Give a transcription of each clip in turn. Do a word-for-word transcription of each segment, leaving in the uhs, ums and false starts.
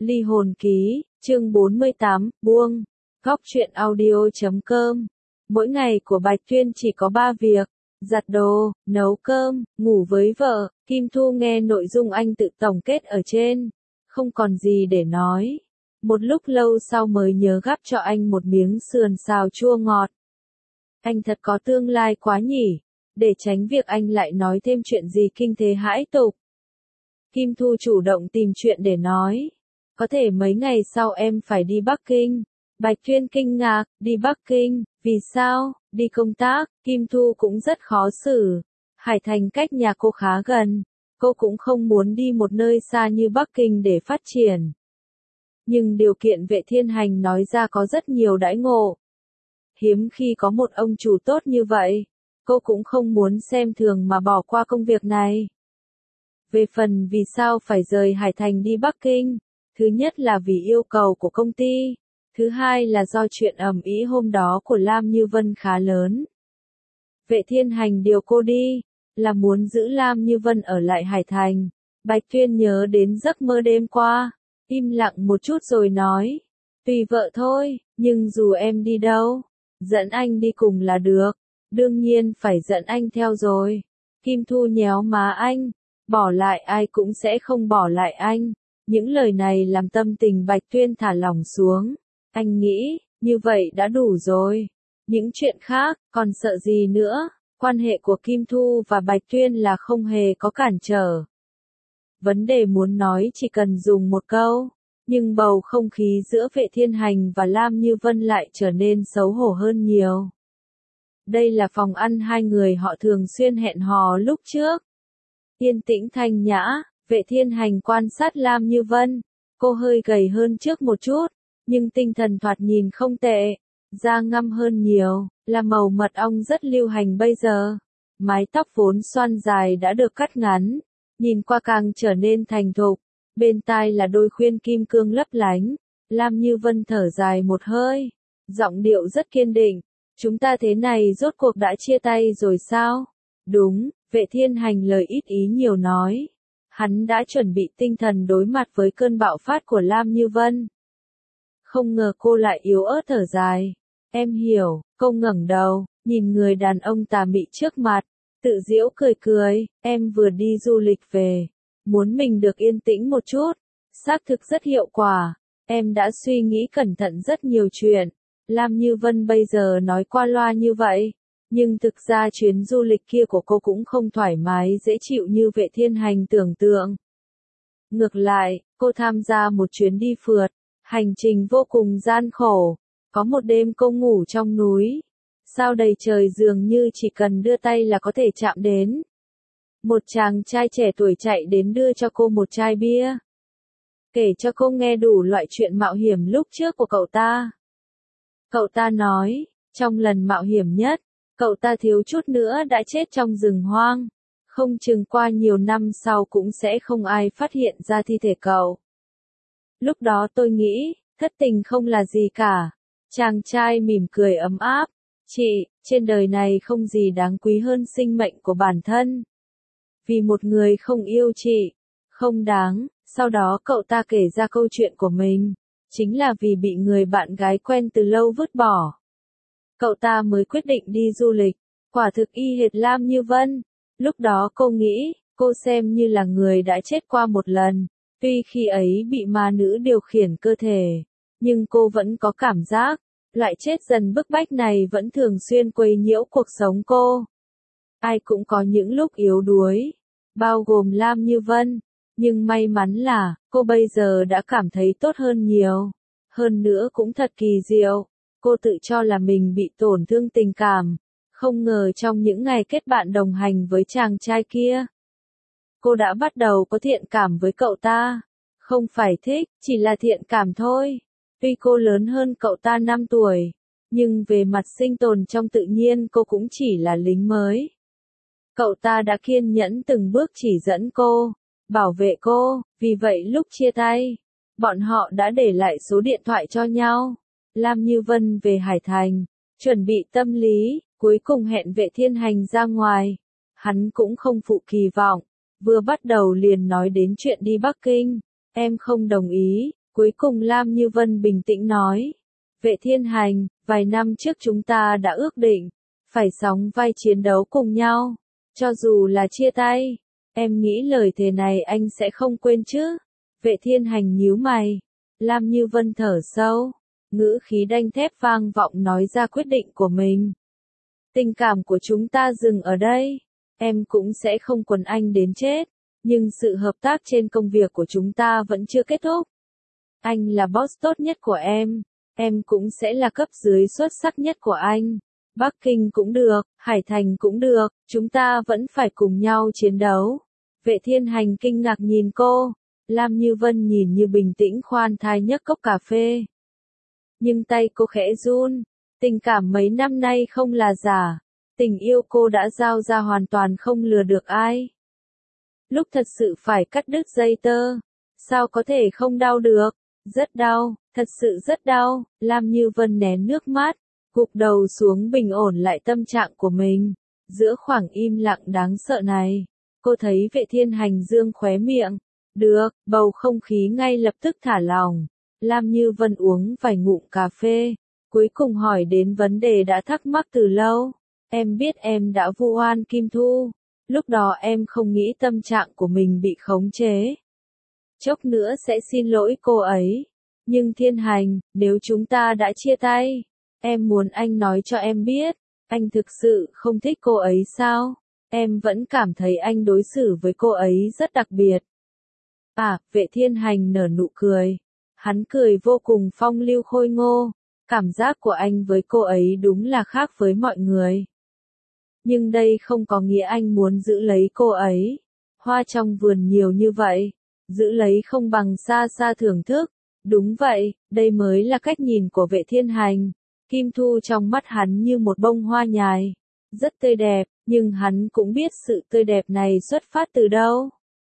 Ly hồn ký, chương bốn mươi tám, buông. Góc truyện audio chấm com. Mỗi ngày của Bạch Tuyên chỉ có ba việc: giặt đồ, nấu cơm, ngủ với vợ. Kim Thu nghe nội dung anh tự tổng kết ở trên, không còn gì để nói. Một lúc lâu sau mới nhớ gắp cho anh một miếng sườn xào chua ngọt. Anh thật có tương lai quá nhỉ, để tránh việc anh lại nói thêm chuyện gì kinh thế hãi tục. Kim Thu chủ động tìm chuyện để nói. Có thể mấy ngày sau em phải đi Bắc Kinh. Bạch Tuyên kinh ngạc, đi Bắc Kinh, vì sao? Đi công tác. Kim Thu cũng rất khó xử. Hải Thành cách nhà cô khá gần. Cô cũng không muốn đi một nơi xa như Bắc Kinh để phát triển. Nhưng điều kiện Vệ Thiên Hành nói ra có rất nhiều đãi ngộ. Hiếm khi có một ông chủ tốt như vậy. Cô cũng không muốn xem thường mà bỏ qua công việc này. Về phần vì sao phải rời Hải Thành đi Bắc Kinh, thứ nhất là vì yêu cầu của công ty, thứ hai là do chuyện ầm ĩ hôm đó của Lam Như Vân khá lớn. Vệ Thiên Hành điều cô đi, là muốn giữ Lam Như Vân ở lại Hải Thành. Bạch Tuyên nhớ đến giấc mơ đêm qua, im lặng một chút rồi nói, tùy vợ thôi, nhưng dù em đi đâu, dẫn anh đi cùng là được, đương nhiên phải dẫn anh theo rồi. Kim Thu nhéo má anh, bỏ lại ai cũng sẽ không bỏ lại anh. Những lời này làm tâm tình Bạch Tuyên thả lỏng xuống. Anh nghĩ, như vậy đã đủ rồi. Những chuyện khác, còn sợ gì nữa? Quan hệ của Kim Thu và Bạch Tuyên là không hề có cản trở. Vấn đề muốn nói chỉ cần dùng một câu, nhưng bầu không khí giữa Vệ Thiên Hành và Lam Như Vân lại trở nên xấu hổ hơn nhiều. Đây là phòng ăn hai người họ thường xuyên hẹn hò lúc trước. Yên tĩnh thanh nhã. Vệ Thiên Hành quan sát Lam Như Vân, cô hơi gầy hơn trước một chút, nhưng tinh thần thoạt nhìn không tệ, da ngăm hơn nhiều, là màu mật ong rất lưu hành bây giờ. Mái tóc vốn xoăn dài đã được cắt ngắn, nhìn qua càng trở nên thành thục, bên tai là đôi khuyên kim cương lấp lánh. Lam Như Vân thở dài một hơi, giọng điệu rất kiên định, chúng ta thế này rốt cuộc đã chia tay rồi sao? Đúng, Vệ Thiên Hành lời ít ý nhiều nói. Hắn đã chuẩn bị tinh thần đối mặt với cơn bạo phát của Lam Như Vân. Không ngờ cô lại yếu ớt thở dài. Em hiểu, cô ngẩng đầu, nhìn người đàn ông tà mị trước mặt, tự giễu cười cười, em vừa đi du lịch về, muốn mình được yên tĩnh một chút, xác thực rất hiệu quả, em đã suy nghĩ cẩn thận rất nhiều chuyện. Lam Như Vân bây giờ nói qua loa như vậy. Nhưng thực ra chuyến du lịch kia của cô cũng không thoải mái dễ chịu như Vệ Thiên Hành tưởng tượng. Ngược lại, cô tham gia một chuyến đi phượt, hành trình vô cùng gian khổ. Có một đêm cô ngủ trong núi. Sao đầy trời dường như chỉ cần đưa tay là có thể chạm đến. Một chàng trai trẻ tuổi chạy đến đưa cho cô một chai bia. Kể cho cô nghe đủ loại chuyện mạo hiểm lúc trước của cậu ta. Cậu ta nói, trong lần mạo hiểm nhất, cậu ta thiếu chút nữa đã chết trong rừng hoang. Không chừng qua nhiều năm sau cũng sẽ không ai phát hiện ra thi thể cậu. Lúc đó tôi nghĩ, thất tình không là gì cả. Chàng trai mỉm cười ấm áp. Chị, trên đời này không gì đáng quý hơn sinh mệnh của bản thân. Vì một người không yêu chị, không đáng. Sau đó cậu ta kể ra câu chuyện của mình. Chính là vì bị người bạn gái quen từ lâu vứt bỏ. Cậu ta mới quyết định đi du lịch, quả thực y hệt Lam Như Vân. Lúc đó cô nghĩ, cô xem như là người đã chết qua một lần, tuy khi ấy bị ma nữ điều khiển cơ thể, nhưng cô vẫn có cảm giác, loại chết dần bức bách này vẫn thường xuyên quấy nhiễu cuộc sống cô. Ai cũng có những lúc yếu đuối, bao gồm Lam Như Vân, nhưng may mắn là, cô bây giờ đã cảm thấy tốt hơn nhiều, hơn nữa cũng thật kỳ diệu. Cô tự cho là mình bị tổn thương tình cảm, không ngờ trong những ngày kết bạn đồng hành với chàng trai kia, cô đã bắt đầu có thiện cảm với cậu ta. Không phải thích, chỉ là thiện cảm thôi. Tuy cô lớn hơn cậu ta năm tuổi, nhưng về mặt sinh tồn trong tự nhiên cô cũng chỉ là lính mới. Cậu ta đã kiên nhẫn từng bước chỉ dẫn cô, bảo vệ cô, vì vậy lúc chia tay, bọn họ đã để lại số điện thoại cho nhau. Lam Như Vân về Hải Thành, chuẩn bị tâm lý, cuối cùng hẹn Vệ Thiên Hành ra ngoài. Hắn cũng không phụ kỳ vọng, vừa bắt đầu liền nói đến chuyện đi Bắc Kinh. Em không đồng ý, Cuối cùng Lam Như Vân bình tĩnh nói. Vệ Thiên Hành, vài năm trước chúng ta đã ước định, phải sóng vai chiến đấu cùng nhau. Cho dù là chia tay, em nghĩ lời thề này anh sẽ không quên chứ? Vệ Thiên Hành nhíu mày. Lam Như Vân thở sâu, ngữ khí đanh thép vang vọng nói ra quyết định của mình. Tình cảm của chúng ta dừng ở đây, em cũng sẽ không quấn anh đến chết, nhưng sự hợp tác trên công việc của chúng ta vẫn chưa kết thúc. Anh là boss tốt nhất của em, em cũng sẽ là cấp dưới xuất sắc nhất của anh. Bắc Kinh cũng được, Hải Thành cũng được, chúng ta vẫn phải cùng nhau chiến đấu. Vệ Thiên Hành kinh ngạc nhìn cô, Lam Như Vân nhìn như bình tĩnh khoan thai nhấc cốc cà phê. Nhưng tay cô khẽ run, tình cảm mấy năm nay không là giả, tình yêu cô đã giao ra hoàn toàn không lừa được ai. Lúc thật sự phải cắt đứt dây tơ, sao có thể không đau được, rất đau, thật sự rất đau, Lam Như Vân nén nước mắt, gục đầu xuống bình ổn lại tâm trạng của mình. Giữa khoảng im lặng đáng sợ này, cô thấy Vệ Thiên Hành dương khóe miệng. Được, bầu không khí ngay lập tức thả lỏng. Lam Như Vân uống vài ngụm cà phê, cuối cùng hỏi đến vấn đề đã thắc mắc từ lâu. Em biết em đã vu oan Kim Thu, lúc đó em không nghĩ tâm trạng của mình bị khống chế. Chốc nữa sẽ xin lỗi cô ấy. Nhưng Thiên Hành, nếu chúng ta đã chia tay, em muốn anh nói cho em biết, anh thực sự không thích cô ấy sao? Em vẫn cảm thấy anh đối xử với cô ấy rất đặc biệt. À, Vệ Thiên Hành nở nụ cười. Hắn cười vô cùng phong lưu khôi ngô. Cảm giác của anh với cô ấy đúng là khác với mọi người. Nhưng đây không có nghĩa anh muốn giữ lấy cô ấy. Hoa trong vườn nhiều như vậy, giữ lấy không bằng xa xa thưởng thức. Đúng vậy, đây mới là cách nhìn của Vệ Thiên Hành. Kim Thu trong mắt hắn như một bông hoa nhài. Rất tươi đẹp, nhưng hắn cũng biết sự tươi đẹp này xuất phát từ đâu.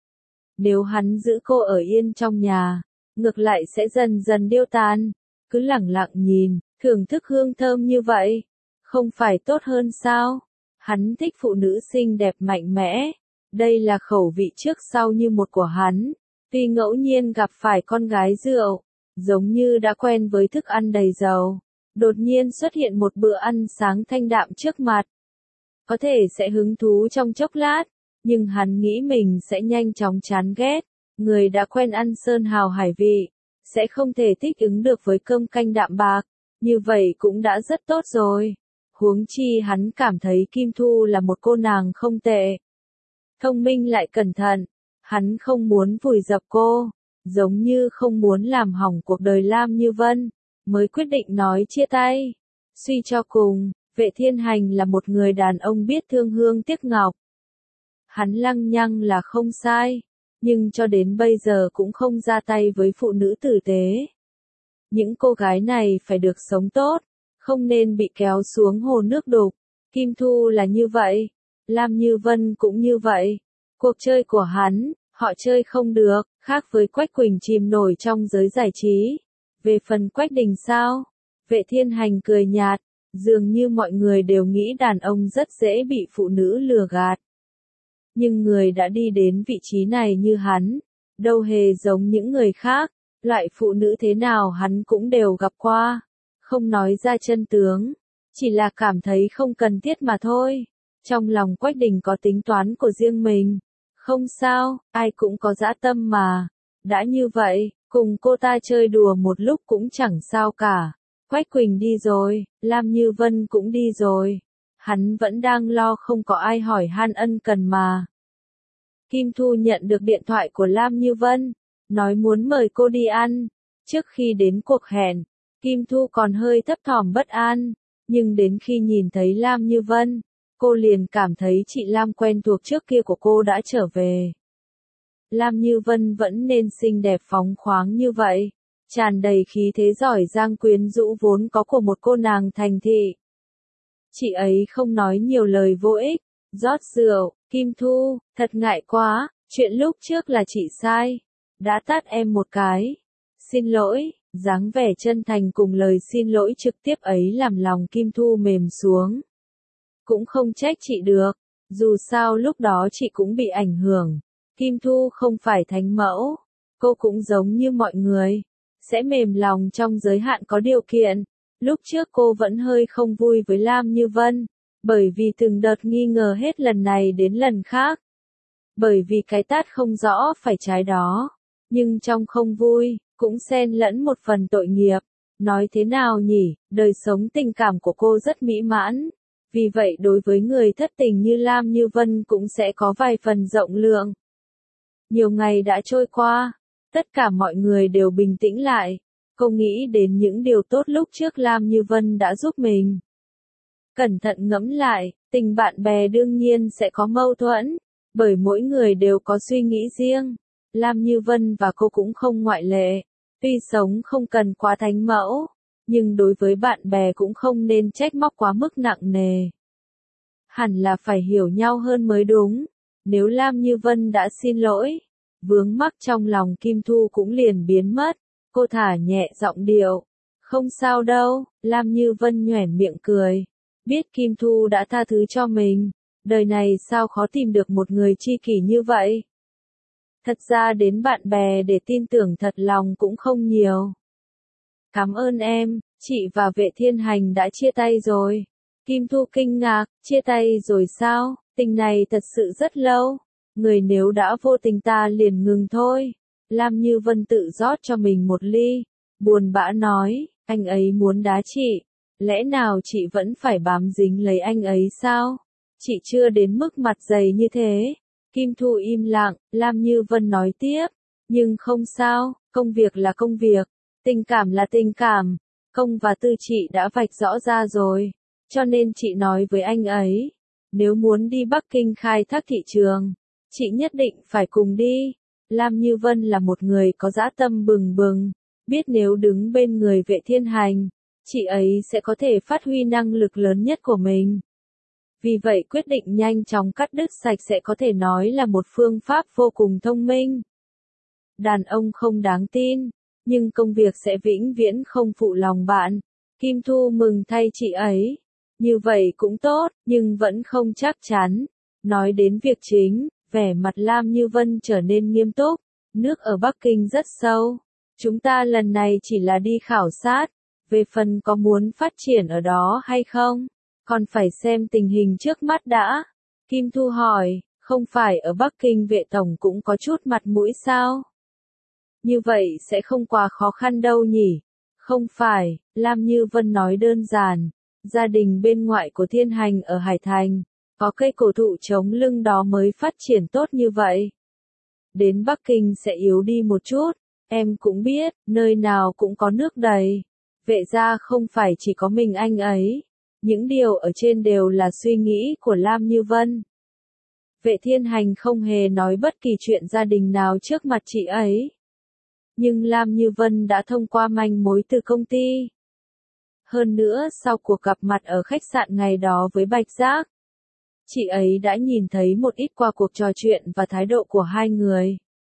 Nếu hắn giữ cô ở yên trong nhà, ngược lại sẽ dần dần điêu tan. Cứ lẳng lặng nhìn, thưởng thức hương thơm như vậy, không phải tốt hơn sao? Hắn thích phụ nữ xinh đẹp mạnh mẽ. Đây là khẩu vị trước sau như một của hắn. Tuy ngẫu nhiên gặp phải con gái rượu, giống như đã quen với thức ăn đầy dầu, đột nhiên xuất hiện một bữa ăn sáng thanh đạm trước mặt. Có thể sẽ hứng thú trong chốc lát, nhưng hắn nghĩ mình sẽ nhanh chóng chán ghét. Người đã quen ăn sơn hào hải vị, sẽ không thể thích ứng được với cơm canh đạm bạc. Như vậy cũng đã rất tốt rồi. Huống chi hắn cảm thấy Kim Thu là một cô nàng không tệ. Thông minh lại cẩn thận. Hắn không muốn vùi dập cô, giống như không muốn làm hỏng cuộc đời Lam Như Vân, mới quyết định nói chia tay. Suy cho cùng, Vệ Thiên Hành là một người đàn ông biết thương hương tiếc ngọc. Hắn lăng nhăng là không sai, nhưng cho đến bây giờ cũng không ra tay với phụ nữ tử tế. Những cô gái này phải được sống tốt, không nên bị kéo xuống hồ nước đục. Kim Thu là như vậy, Lam Như Vân cũng như vậy. Cuộc chơi của hắn, họ chơi không được, khác với Quách Quỳnh chìm nổi trong giới giải trí. Về phần Quách Đình sao? Vệ Thiên Hành cười nhạt, dường như mọi người đều nghĩ đàn ông rất dễ bị phụ nữ lừa gạt. Nhưng người đã đi đến vị trí này như hắn, đâu hề giống những người khác, loại phụ nữ thế nào hắn cũng đều gặp qua. Không nói ra chân tướng, chỉ là cảm thấy không cần thiết mà thôi. Trong lòng Quách Đình có tính toán của riêng mình. Không sao, ai cũng có dã tâm mà. Đã như vậy, cùng cô ta chơi đùa một lúc cũng chẳng sao cả. Quách Quỳnh đi rồi, Lam Như Vân cũng đi rồi. Hắn vẫn đang lo không có ai hỏi han ân cần mà. Kim Thu nhận được điện thoại của Lam Như Vân, nói muốn mời cô đi ăn. Trước khi đến cuộc hẹn, Kim Thu còn hơi thấp thỏm bất an, nhưng đến khi nhìn thấy Lam Như Vân, cô liền cảm thấy chị Lam quen thuộc trước kia của cô đã trở về. Lam Như Vân vẫn nên xinh đẹp phóng khoáng như vậy, tràn đầy khí thế giỏi giang quyến rũ vốn có của một cô nàng thành thị. Chị ấy không nói nhiều lời vô ích, rót rượu. Kim Thu, thật ngại quá, chuyện lúc trước là chị sai, đã tát em một cái. Xin lỗi. Dáng vẻ chân thành cùng lời xin lỗi trực tiếp ấy làm lòng Kim Thu mềm xuống. Cũng không trách chị được, dù sao lúc đó chị cũng bị ảnh hưởng. Kim Thu không phải thánh mẫu, cô cũng giống như mọi người. sẽ mềm lòng trong giới hạn có điều kiện. Lúc trước cô vẫn hơi không vui với Lam Như Vân, bởi vì từng đợt nghi ngờ hết lần này đến lần khác. Bởi vì cái tát không rõ phải trái đó. Nhưng trong không vui, cũng xen lẫn một phần tội nghiệp. Nói thế nào nhỉ, đời sống tình cảm của cô rất mỹ mãn. Vì vậy đối với người thất tình như Lam Như Vân cũng sẽ có vài phần rộng lượng. Nhiều ngày đã trôi qua, tất cả mọi người đều bình tĩnh lại. Cô nghĩ đến những điều tốt lúc trước Lam Như Vân đã giúp mình. Cẩn thận ngẫm lại, tình bạn bè đương nhiên sẽ có mâu thuẫn, bởi mỗi người đều có suy nghĩ riêng. Lam Như Vân và cô cũng không ngoại lệ. Tuy sống không cần quá thánh mẫu, nhưng đối với bạn bè cũng không nên trách móc quá mức nặng nề. Hẳn là phải hiểu nhau hơn mới đúng. Nếu Lam Như Vân đã xin lỗi, vướng mắc trong lòng Kim Thu cũng liền biến mất. Cô thả nhẹ giọng điệu. Không sao đâu, Lam Như Vân nhoẻn miệng cười. Biết Kim Thu đã tha thứ cho mình. Đời này sao khó tìm được một người tri kỷ như vậy. Thật ra đến bạn bè để tin tưởng thật lòng cũng không nhiều. Cảm ơn em, chị và Vệ Thiên Hành đã chia tay rồi. Kim Thu kinh ngạc, chia tay rồi sao, tình này thật sự rất lâu. Người nếu đã vô tình ta liền ngừng thôi. Lam Như Vân tự rót cho mình một ly, buồn bã nói, anh ấy muốn đá chị. Lẽ nào chị vẫn phải bám dính lấy anh ấy sao? Chị chưa đến mức mặt dày như thế. Kim Thu im lặng, Lam Như Vân nói tiếp, nhưng không sao, công việc là công việc, tình cảm là tình cảm, công và tư chị đã vạch rõ ra rồi, cho nên chị nói với anh ấy, nếu muốn đi Bắc Kinh khai thác thị trường, chị nhất định phải cùng đi. Lam Như Vân là một người có dã tâm bừng bừng, biết nếu đứng bên người Vệ Thiên Hành, chị ấy sẽ có thể phát huy năng lực lớn nhất của mình. Vì vậy quyết định nhanh chóng cắt đứt sạch sẽ có thể nói là một phương pháp vô cùng thông minh. Đàn ông không đáng tin, nhưng công việc sẽ vĩnh viễn không phụ lòng bạn. Kim Thu mừng thay chị ấy. Như vậy cũng tốt, nhưng vẫn không chắc chắn. Nói đến việc chính, vẻ mặt Lam Như Vân trở nên nghiêm túc. Nước ở Bắc Kinh rất sâu. Chúng ta lần này chỉ là đi khảo sát. Về phần có muốn phát triển ở đó hay không? Còn phải xem tình hình trước mắt đã. Kim Thu hỏi, không phải ở Bắc Kinh Vệ tổng cũng có chút mặt mũi sao? Như vậy sẽ không quá khó khăn đâu nhỉ? Không phải, Lam Như Vân nói đơn giản. Gia đình bên ngoại của Thiên Hành ở Hải Thành, có cây cổ thụ chống lưng đó mới phát triển tốt như vậy. Đến Bắc Kinh sẽ yếu đi một chút, em cũng biết, nơi nào cũng có nước đầy. Vệ gia không phải chỉ có mình anh ấy. Những điều ở trên đều là suy nghĩ của Lam Như Vân. Vệ Thiên Hành không hề nói bất kỳ chuyện gia đình nào trước mặt chị ấy. Nhưng Lam Như Vân đã thông qua manh mối từ công ty. Hơn nữa sau cuộc gặp mặt ở khách sạn ngày đó với Bạch Giác, chị ấy đã nhìn thấy một ít qua cuộc trò chuyện và thái độ của hai người.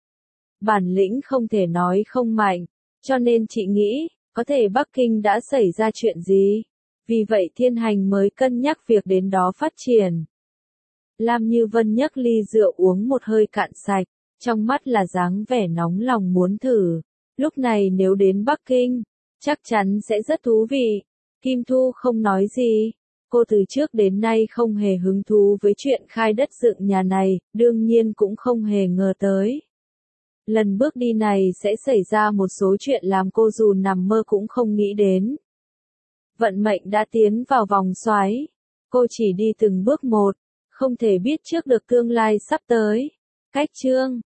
Bản lĩnh không thể nói không mạnh, cho nên chị nghĩ, có thể Bắc Kinh đã xảy ra chuyện gì. Vì vậy Thiên Hành mới cân nhắc việc đến đó phát triển. Lam Như Vân nhấc ly rượu uống một hơi cạn sạch, trong mắt là dáng vẻ nóng lòng muốn thử. Lúc này nếu đến Bắc Kinh, chắc chắn sẽ rất thú vị. Kim Thu không nói gì. Cô từ trước đến nay không hề hứng thú với chuyện khai đất dựng nhà này, đương nhiên cũng không hề ngờ tới. Lần bước đi này sẽ xảy ra một số chuyện làm cô dù nằm mơ cũng không nghĩ đến. Vận mệnh đã tiến vào vòng xoáy. Cô chỉ đi từng bước một, không thể biết trước được tương lai sắp tới. Cách chương